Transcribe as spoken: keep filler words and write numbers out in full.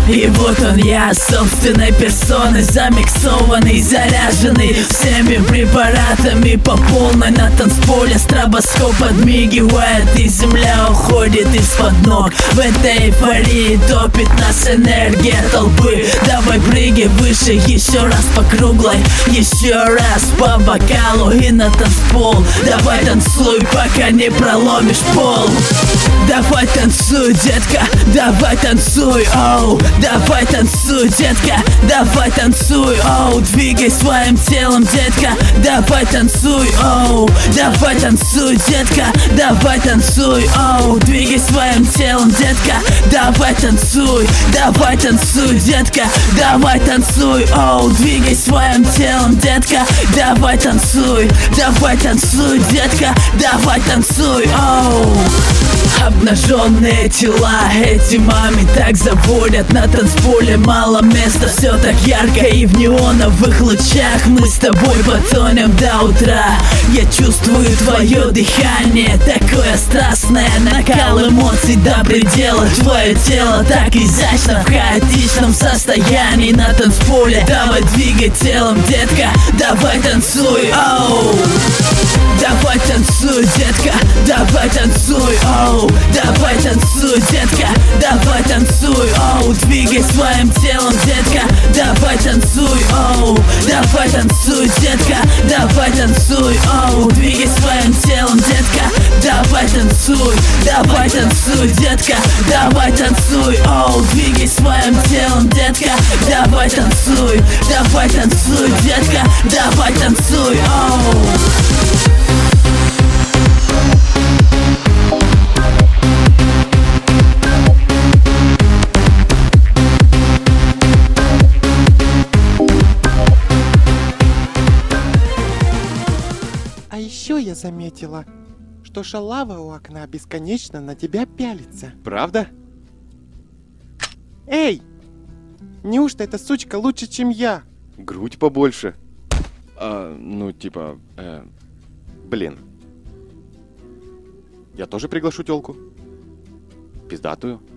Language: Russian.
И вот он я, собственной персоной, замиксованный, заряженный всеми препаратами по полной. На танцполе стробоскоп подмигивает, и земля уходит из-под ног. В этой эйфории топит нас энергия толпы. Давай прыгай выше, еще раз по круглой, еще раз по бокалу и на танцпол. Давай танцуй, пока не проломишь пол. Давай танцуй, детка, давай танцуй, оу. Давай танцуй, детка, давай танцуй, оу. Двигай своим телом, детка, давай танцуй, оу. Давай танцуй, детка, давай танцуй, оу. Двигай своим телом, детка, давай танцуй. Давай танцуй, детка, давай танцуй, оу. Двигай своим телом, детка, давай танцуй. Давай танцуй, детка, давай танцуй, оу. Обнаженные тела эти маме так заводят. На танцполе мало места, все так ярко и в неоновых лучах. Мы с тобой потонем до утра. Я чувствую твое дыхание, такое страстное, накал эмоций до предела. Твое тело так изящно в хаотичном состоянии на танцполе. Давай двигай телом, детка, давай танцуй, оу. Давай танцуй, детка, давай танцуй, оу. Давай танцуй, детка, давай танцуй, оу. Двигай своим телом, детка, давай танцуй, оу. Давай танцуй, детка, давай танцуй, оу. Двигай своим телом, детка, давай танцуй. Давай танцуй, детка, давай танцуй, оу. Двигай своим телом, детка, давай танцуй. Давай танцуй, детка, давай танцуй, оу. А еще я заметила, что шалава у окна бесконечно на тебя пялится. Правда? Эй! Неужто эта сучка лучше, чем я? Грудь побольше. А, ну, типа... Э, блин. Я тоже приглашу тёлку. Пиздатую.